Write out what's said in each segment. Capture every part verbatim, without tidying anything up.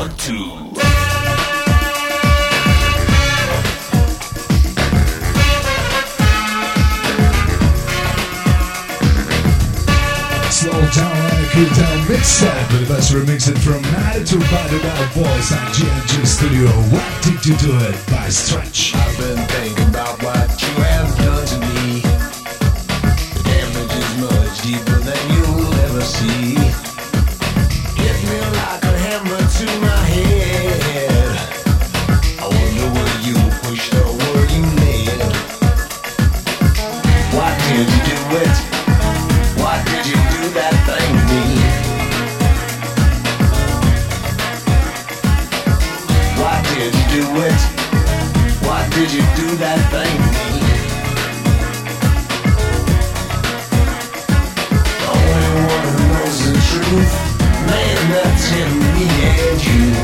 Remixed from Attitude by the Wild Boys and G and G Studio. What did you do it by Stretch? I've been thinking about what you have done to me. The damage is much deeper than you'll ever see. Hit me like a hammer to my head. I wonder were you pushed or were you led? Why did you do it? Why did you do that thing to me? Why did you do it? Why did you do that thing to me? The only one who knows the truth, man, that's in me and you.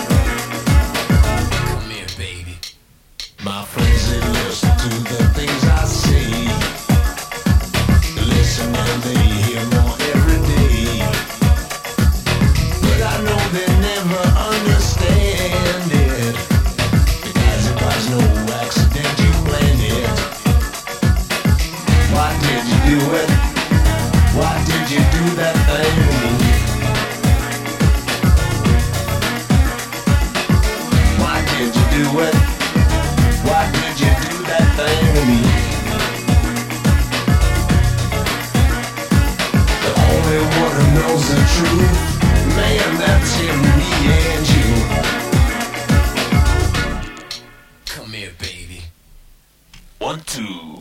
Come here, baby. My friends, they listen to the things I say. They listen and they hear more every day. But I know they never understand it. Because it was no accident, you planned it. Why did you do it? Why did you do that thing to me? Why did you do it? Why did you do that thing to me? The only one who knows the truth, man, that's him, me and you. Come here, baby. One, two.